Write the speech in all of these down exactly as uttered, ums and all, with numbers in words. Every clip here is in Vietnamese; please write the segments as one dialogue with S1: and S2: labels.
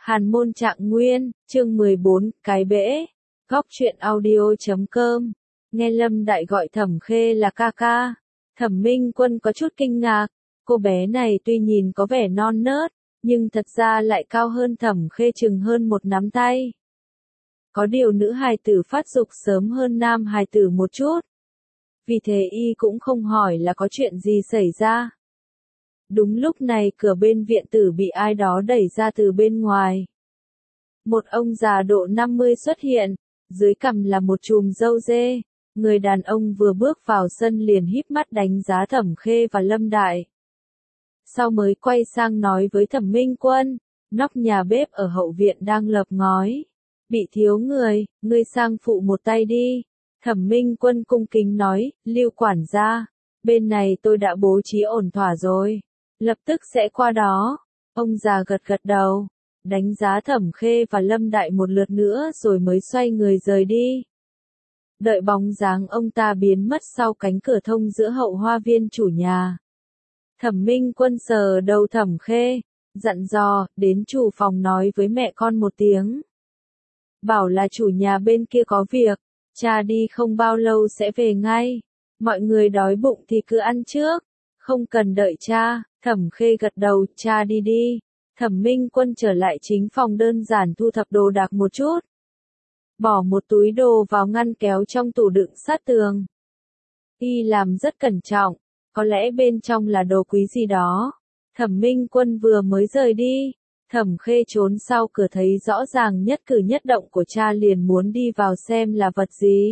S1: Hàn môn trạng nguyên, chương mười bốn, cái bể. Góc truyện audio chấm com. Nghe Lâm Đại gọi Thẩm Khê là ca ca. Thẩm Minh Quân có chút kinh ngạc. Cô bé này tuy nhìn có vẻ non nớt, nhưng thật ra lại cao hơn Thẩm Khê chừng hơn một nắm tay. Có điều nữ hài tử phát dục sớm hơn nam hài tử một chút. Vì thế y cũng không hỏi là có chuyện gì xảy ra. Đúng lúc này cửa bên viện tử bị ai đó đẩy ra từ bên ngoài. Một ông già độ năm mươi xuất hiện, dưới cằm là một chùm râu dê. Người đàn ông vừa bước vào sân liền híp mắt đánh giá Thẩm Khê và Lâm Đại. Sau mới quay sang nói với Thẩm Minh Quân, nóc nhà bếp ở hậu viện đang lợp ngói. Bị thiếu người, ngươi sang phụ một tay đi. Thẩm Minh Quân cung kính nói, Lưu quản gia, bên này tôi đã bố trí ổn thỏa rồi. Lập tức sẽ qua đó. Ông già gật gật đầu, đánh giá Thẩm Khê và Lâm Đại một lượt nữa rồi mới xoay người rời đi. Đợi bóng dáng ông ta biến mất sau cánh cửa thông giữa hậu hoa viên chủ nhà. Thẩm Minh Quân sờ đầu Thẩm Khê, dặn dò, đến chủ phòng nói với mẹ con một tiếng. Bảo là chủ nhà bên kia có việc, cha đi không bao lâu sẽ về ngay. Mọi người đói bụng thì cứ ăn trước, không cần đợi cha. Thẩm Khê gật đầu, cha đi đi. Thẩm Minh Quân trở lại chính phòng đơn giản thu thập đồ đạc một chút. Bỏ một túi đồ vào ngăn kéo trong tủ đựng sát tường. Y làm rất cẩn trọng, có lẽ bên trong là đồ quý gì đó. Thẩm Minh Quân vừa mới rời đi, Thẩm Khê trốn sau cửa thấy rõ ràng nhất cử nhất động của cha liền muốn đi vào xem là vật gì.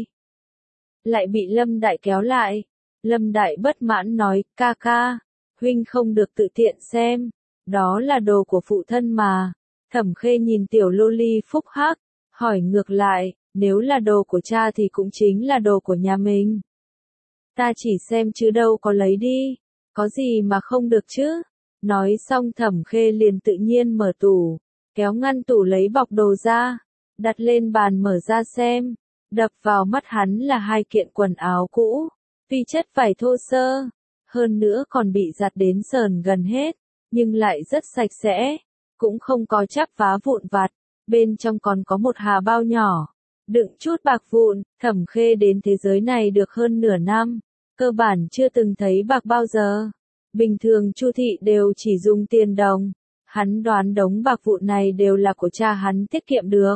S1: Lại bị Lâm Đại kéo lại. Lâm Đại bất mãn nói, ca ca, huynh không được tự tiện xem, đó là đồ của phụ thân mà. Thẩm Khê nhìn tiểu lô ly phúc hắc, hỏi ngược lại, nếu là đồ của cha thì cũng chính là đồ của nhà mình. Ta chỉ xem chứ đâu có lấy đi, có gì mà không được chứ. Nói xong Thẩm Khê liền tự nhiên mở tủ, kéo ngăn tủ lấy bọc đồ ra, đặt lên bàn mở ra xem. Đập vào mắt hắn là hai kiện quần áo cũ, tuy chất vải thô sơ, hơn nữa còn bị giặt đến sờn gần hết, nhưng lại rất sạch sẽ, cũng không có chắp vá vụn vặt, bên trong còn có một hà bao nhỏ, đựng chút bạc vụn. Thẩm Khê đến thế giới này được hơn nửa năm, cơ bản chưa từng thấy bạc bao giờ. Bình thường Chu thị đều chỉ dùng tiền đồng, hắn đoán đống bạc vụn này đều là của cha hắn tiết kiệm được.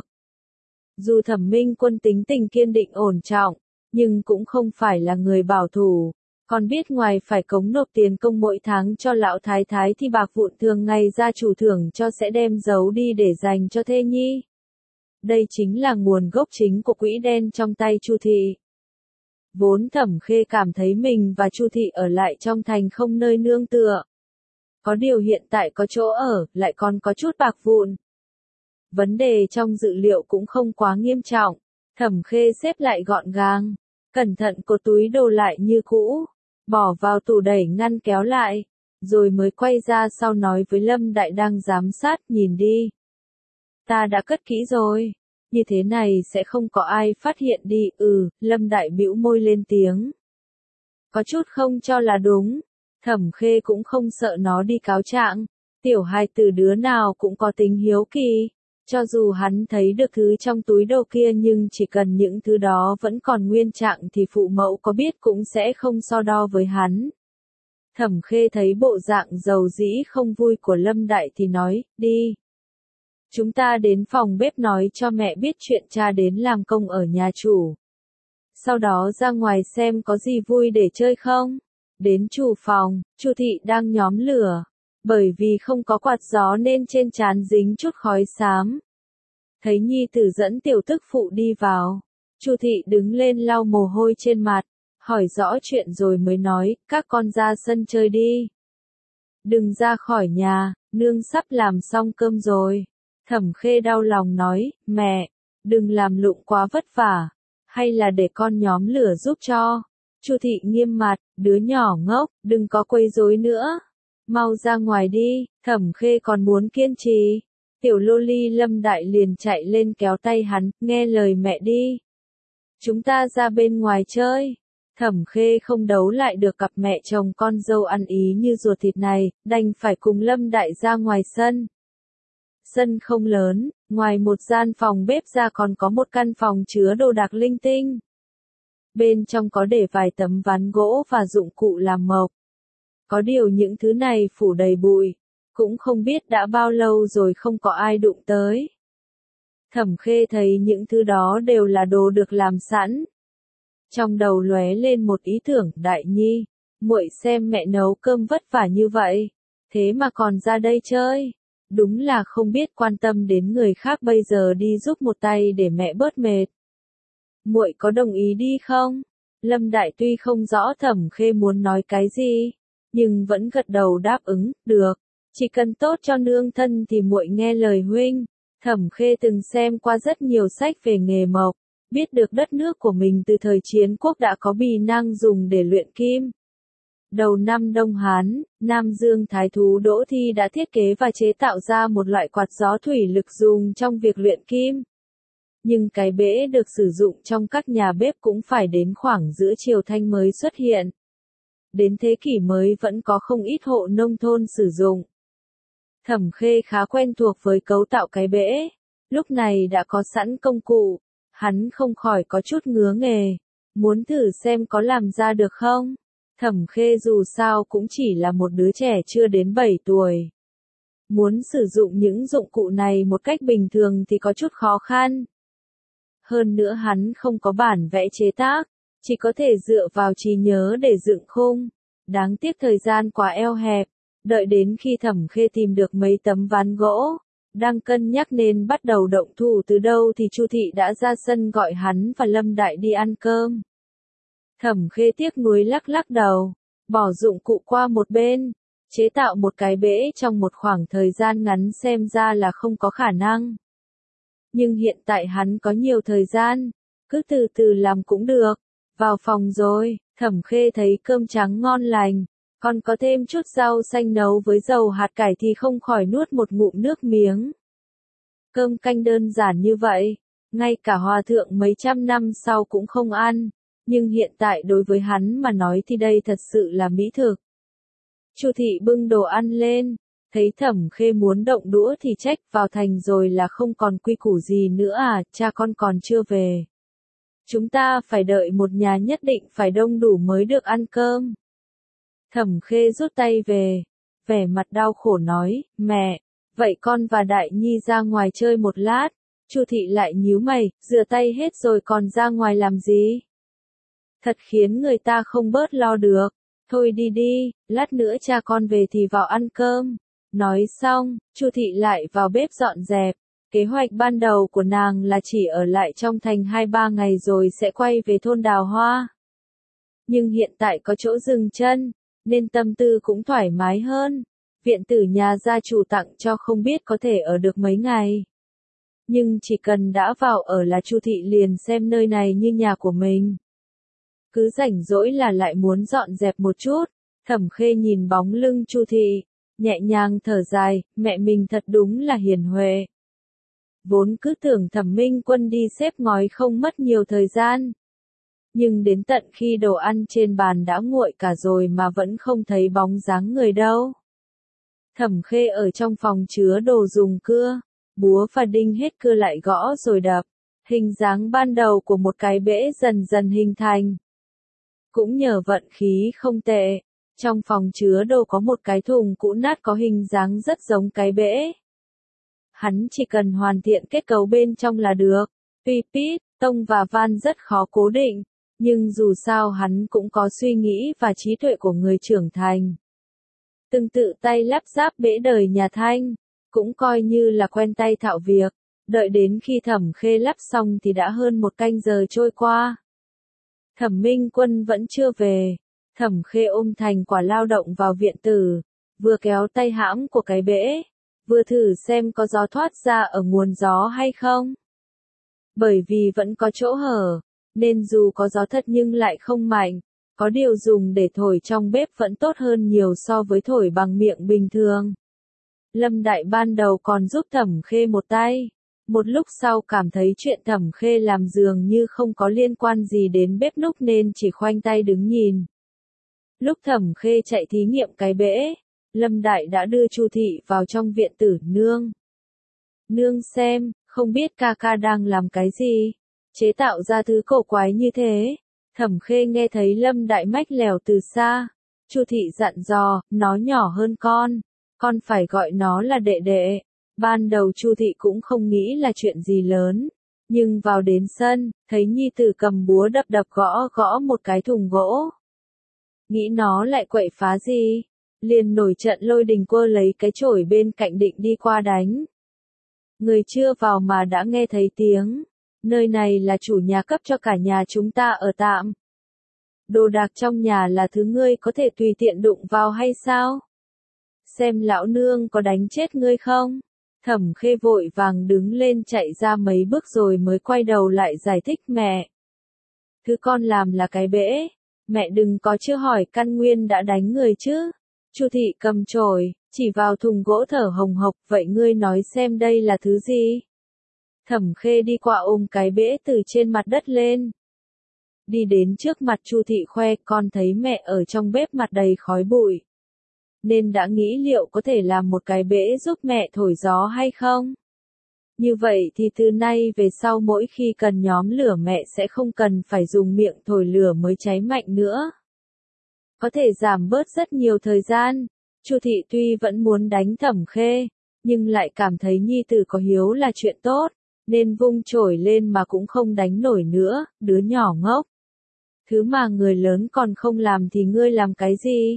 S1: Dù Thẩm Minh Quân tính tình kiên định ổn trọng, nhưng cũng không phải là người bảo thủ, còn biết ngoài phải cống nộp tiền công mỗi tháng cho lão thái thái thì bạc vụn thường ngày gia chủ thưởng cho sẽ đem giấu đi để dành cho thê nhi. Đây chính là nguồn gốc chính của quỹ đen trong tay Chu thị. Vốn Thẩm Khê cảm thấy mình và Chu thị ở lại trong thành không nơi nương tựa. Có điều hiện tại có chỗ ở, lại còn có chút bạc vụn. Vấn đề trong dự liệu cũng không quá nghiêm trọng. Thẩm Khê xếp lại gọn gàng, cẩn thận cột túi đồ lại như cũ, bỏ vào tủ đẩy ngăn kéo lại, rồi mới quay ra sau nói với Lâm Đại đang giám sát, nhìn đi. Ta đã cất kỹ rồi, như thế này sẽ không có ai phát hiện đi. Ừ, Lâm Đại bĩu môi lên tiếng. Có chút không cho là đúng. Thẩm Khê cũng không sợ nó đi cáo trạng, tiểu hài tử đứa nào cũng có tính hiếu kỳ. Cho dù hắn thấy được thứ trong túi đồ kia nhưng chỉ cần những thứ đó vẫn còn nguyên trạng thì phụ mẫu có biết cũng sẽ không so đo với hắn. Thẩm Khê thấy bộ dạng dầu dĩ không vui của Lâm Đại thì nói, đi. Chúng ta đến phòng bếp nói cho mẹ biết chuyện cha đến làm công ở nhà chủ. Sau đó ra ngoài xem có gì vui để chơi không. Đến chủ phòng, Chu thị đang nhóm lửa. Bởi vì không có quạt gió nên trên trán dính chút khói xám. Thấy nhi tử dẫn tiểu tức phụ đi vào, Chu thị đứng lên lau mồ hôi trên mặt, hỏi rõ chuyện rồi mới nói, các con ra sân chơi đi. Đừng ra khỏi nhà, nương sắp làm xong cơm rồi. Thẩm Khê đau lòng nói, mẹ, đừng làm lụng quá vất vả, hay là để con nhóm lửa giúp cho. Chu thị nghiêm mặt, đứa nhỏ ngốc, đừng có quấy rối nữa. Mau ra ngoài đi. Thẩm Khê còn muốn kiên trì. Tiểu lô ly Lâm Đại liền chạy lên kéo tay hắn, nghe lời mẹ đi. Chúng ta ra bên ngoài chơi. Thẩm Khê không đấu lại được cặp mẹ chồng con dâu ăn ý như ruột thịt này, đành phải cùng Lâm Đại ra ngoài sân. Sân không lớn, ngoài một gian phòng bếp ra còn có một căn phòng chứa đồ đạc linh tinh. Bên trong có để vài tấm ván gỗ và dụng cụ làm mộc. Có điều những thứ này phủ đầy bụi, cũng không biết đã bao lâu rồi không có ai đụng tới. Thẩm Khê thấy những thứ đó đều là đồ được làm sẵn. Trong đầu lóe lên một ý tưởng, Đại Nhi, muội xem mẹ nấu cơm vất vả như vậy, thế mà còn ra đây chơi. Đúng là không biết quan tâm đến người khác, bây giờ đi giúp một tay để mẹ bớt mệt. Muội có đồng ý đi không? Lâm Đại tuy không rõ Thẩm Khê muốn nói cái gì, nhưng vẫn gật đầu đáp ứng, được, chỉ cần tốt cho nương thân thì muội nghe lời huynh. Thẩm Khê từng xem qua rất nhiều sách về nghề mộc, biết được đất nước của mình từ thời chiến quốc đã có bì năng dùng để luyện kim. Đầu năm Đông Hán, Nam Dương Thái thú Đỗ Thi đã thiết kế và chế tạo ra một loại quạt gió thủy lực dùng trong việc luyện kim. Nhưng cái bể được sử dụng trong các nhà bếp cũng phải đến khoảng giữa triều Thanh mới xuất hiện. Đến thế kỷ mới vẫn có không ít hộ nông thôn sử dụng. Thẩm Khê khá quen thuộc với cấu tạo cái bể, lúc này đã có sẵn công cụ, hắn không khỏi có chút ngứa nghề, muốn thử xem có làm ra được không. Thẩm Khê dù sao cũng chỉ là một đứa trẻ chưa đến bảy tuổi. Muốn sử dụng những dụng cụ này một cách bình thường thì có chút khó khăn. Hơn nữa hắn không có bản vẽ chế tác, chỉ có thể dựa vào trí nhớ để dựng khung. Đáng tiếc thời gian quá eo hẹp, đợi đến khi Thẩm Khê tìm được mấy tấm ván gỗ, đang cân nhắc nên bắt đầu động thủ từ đâu thì Chu Thị đã ra sân gọi hắn và Lâm Đại đi ăn cơm. Thẩm Khê tiếc nuối lắc lắc đầu, bỏ dụng cụ qua một bên, chế tạo một cái bể trong một khoảng thời gian ngắn xem ra là không có khả năng. Nhưng hiện tại hắn có nhiều thời gian, cứ từ từ làm cũng được. Vào phòng rồi, Thẩm Khê thấy cơm trắng ngon lành, còn có thêm chút rau xanh nấu với dầu hạt cải thì không khỏi nuốt một ngụm nước miếng. Cơm canh đơn giản như vậy, ngay cả hòa thượng mấy trăm năm sau cũng không ăn, nhưng hiện tại đối với hắn mà nói thì đây thật sự là mỹ thực. Chu Thị bưng đồ ăn lên, thấy Thẩm Khê muốn động đũa thì trách, vào thành rồi là không còn quy củ gì nữa à, cha con còn chưa về. Chúng ta phải đợi một nhà nhất định phải đông đủ mới được ăn cơm. Thẩm Khê rút tay về, vẻ mặt đau khổ nói, mẹ, vậy con và Đại Nhi ra ngoài chơi một lát. Chu Thị lại nhíu mày, rửa tay hết rồi còn ra ngoài làm gì? Thật khiến người ta không bớt lo được. Thôi đi đi, lát nữa cha con về thì vào ăn cơm. Nói xong, Chu Thị lại vào bếp dọn dẹp. Kế hoạch ban đầu của nàng là chỉ ở lại trong thành hai ba ngày rồi sẽ quay về thôn Đào Hoa. Nhưng hiện tại có chỗ dừng chân, nên tâm tư cũng thoải mái hơn. Viện tử nhà gia chủ tặng cho không biết có thể ở được mấy ngày. Nhưng chỉ cần đã vào ở là Chu Thị liền xem nơi này như nhà của mình. Cứ rảnh rỗi là lại muốn dọn dẹp một chút. Thẩm Khê nhìn bóng lưng Chu Thị, nhẹ nhàng thở dài, mẹ mình thật đúng là hiền huệ. Vốn cứ tưởng Thẩm Minh Quân đi xếp ngói không mất nhiều thời gian. Nhưng đến tận khi đồ ăn trên bàn đã nguội cả rồi mà vẫn không thấy bóng dáng người đâu. Thẩm Khê ở trong phòng chứa đồ dùng cưa, búa và đinh hết cưa lại gõ rồi đập. Hình dáng ban đầu của một cái bể dần dần hình thành. Cũng nhờ vận khí không tệ, trong phòng chứa đồ có một cái thùng cũ nát có hình dáng rất giống cái bể. Hắn chỉ cần hoàn thiện kết cấu bên trong là được. Tuy pít, tông và van rất khó cố định, nhưng dù sao hắn cũng có suy nghĩ và trí tuệ của người trưởng thành. Từng tự tay lắp ráp bể đời nhà Thanh, cũng coi như là quen tay thạo việc. Đợi đến khi Thẩm Khê lắp xong thì đã hơn một canh giờ trôi qua. Thẩm Minh Quân vẫn chưa về. Thẩm Khê ôm thành quả lao động vào viện tử, vừa kéo tay hãm của cái bể, vừa thử xem có gió thoát ra ở nguồn gió hay không. Bởi vì vẫn có chỗ hở, nên dù có gió thật nhưng lại không mạnh, có điều dùng để thổi trong bếp vẫn tốt hơn nhiều so với thổi bằng miệng bình thường. Lâm Đại ban đầu còn giúp Thẩm Khê một tay, một lúc sau cảm thấy chuyện Thẩm Khê làm dường như không có liên quan gì đến bếp núc nên chỉ khoanh tay đứng nhìn. Lúc Thẩm Khê chạy thí nghiệm cái bể, Lâm Đại đã đưa Chu Thị vào trong viện tử nương. Nương xem, không biết ca ca đang làm cái gì, chế tạo ra thứ cổ quái như thế. Thẩm Khê nghe thấy Lâm Đại Mách lèo từ xa. Chu thị dặn dò, nó nhỏ hơn con, con phải gọi nó là đệ đệ. Ban đầu Chu thị cũng không nghĩ là chuyện gì lớn, nhưng vào đến sân, thấy nhi tử cầm búa đập đập gõ gõ một cái thùng gỗ. Nghĩ nó lại quậy phá gì, liền nổi trận lôi đình quơ lấy cái chổi bên cạnh định đi qua đánh. Người chưa vào mà đã nghe thấy tiếng, nơi này là chủ nhà cấp cho cả nhà chúng ta ở tạm. Đồ đạc trong nhà là thứ ngươi có thể tùy tiện đụng vào hay sao? Xem lão nương có đánh chết ngươi không? Thẩm Khê vội vàng đứng lên chạy ra mấy bước rồi mới quay đầu lại giải thích mẹ. Thứ con làm là cái bể, mẹ đừng có chưa hỏi căn nguyên đã đánh người chứ. Chu thị cầm chổi, chỉ vào thùng gỗ thở hồng hộc, vậy ngươi nói xem đây là thứ gì? Thẩm Khê đi qua ôm cái bể từ trên mặt đất lên. Đi đến trước mặt Chu thị khoe, con thấy mẹ ở trong bếp mặt đầy khói bụi, nên đã nghĩ liệu có thể làm một cái bể giúp mẹ thổi gió hay không. Như vậy thì từ nay về sau mỗi khi cần nhóm lửa mẹ sẽ không cần phải dùng miệng thổi lửa mới cháy mạnh nữa. Có thể giảm bớt rất nhiều thời gian. Chu thị tuy vẫn muốn đánh Thẩm Khê, nhưng lại cảm thấy nhi tử có hiếu là chuyện tốt, nên vung chổi lên mà cũng không đánh nổi nữa, đứa nhỏ ngốc. Thứ mà người lớn còn không làm thì ngươi làm cái gì?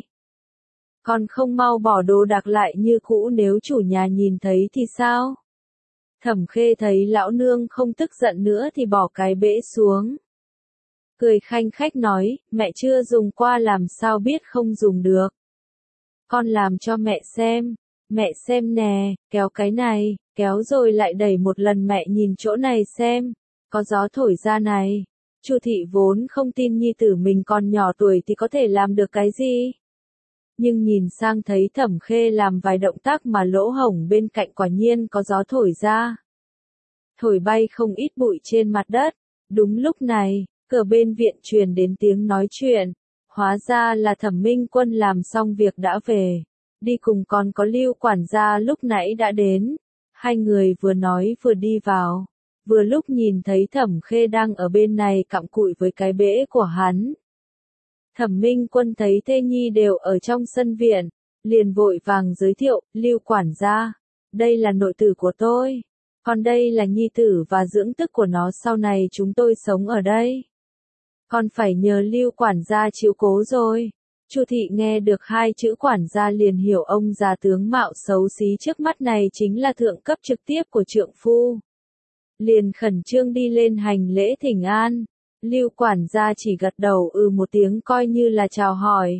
S1: Còn không mau bỏ đồ đạc lại như cũ, nếu chủ nhà nhìn thấy thì sao? Thẩm Khê thấy lão nương không tức giận nữa thì bỏ cái bể xuống. Cười khanh khách nói, mẹ chưa dùng qua làm sao biết không dùng được. Con làm cho mẹ xem, mẹ xem nè, kéo cái này, kéo rồi lại đẩy một lần, mẹ nhìn chỗ này xem, có gió thổi ra này. Chu thị vốn không tin nhi tử mình còn nhỏ tuổi thì có thể làm được cái gì. Nhưng nhìn sang thấy Thẩm Khê làm vài động tác mà lỗ hổng bên cạnh quả nhiên có gió thổi ra. Thổi bay không ít bụi trên mặt đất. Đúng lúc này, cửa bên viện truyền đến tiếng nói chuyện. Hóa ra là Thẩm Minh Quân làm xong việc đã về. Đi cùng còn có Lưu quản gia lúc nãy đã đến. Hai người vừa nói vừa đi vào. Vừa lúc nhìn thấy Thẩm Khê đang ở bên này cặm cụi với cái bể của hắn. Thẩm Minh Quân thấy thê nhi đều ở trong sân viện, liền vội vàng giới thiệu, Lưu quản gia, đây là nội tử của tôi, còn đây là nhi tử và dưỡng tức của nó, sau này chúng tôi sống ở đây. Còn phải nhờ Lưu quản gia chiếu cố rồi. Chu thị nghe được hai chữ quản gia liền hiểu ông già tướng mạo xấu xí trước mắt này chính là thượng cấp trực tiếp của trượng phu. Liền khẩn trương đi lên hành lễ thỉnh an. Lưu quản gia chỉ gật đầu ừ một tiếng coi như là chào hỏi.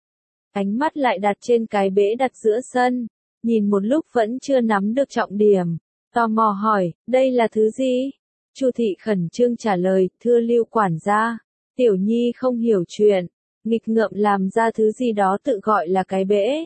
S1: Ánh mắt lại đặt trên cái bể đặt giữa sân, nhìn một lúc vẫn chưa nắm được trọng điểm, tò mò hỏi, đây là thứ gì? Chu thị khẩn trương trả lời, thưa Lưu quản gia, tiểu nhi không hiểu chuyện, nghịch ngợm làm ra thứ gì đó tự gọi là cái bể.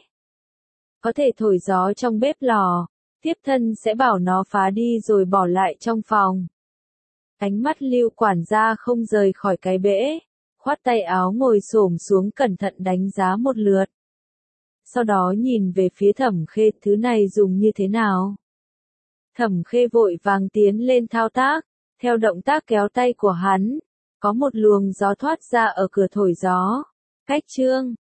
S1: Có thể thổi gió trong bếp lò, tiếp thân sẽ bảo nó phá đi rồi bỏ lại trong phòng. Ánh mắt Lưu quản gia không rời khỏi cái bể, khoát tay áo ngồi xổm xuống cẩn thận đánh giá một lượt. Sau đó nhìn về phía Thẩm Khê, thứ này dùng như thế nào? Thẩm Khê vội vàng tiến lên thao tác, theo động tác kéo tay của hắn, có một luồng gió thoát ra ở cửa thổi gió. Cách chương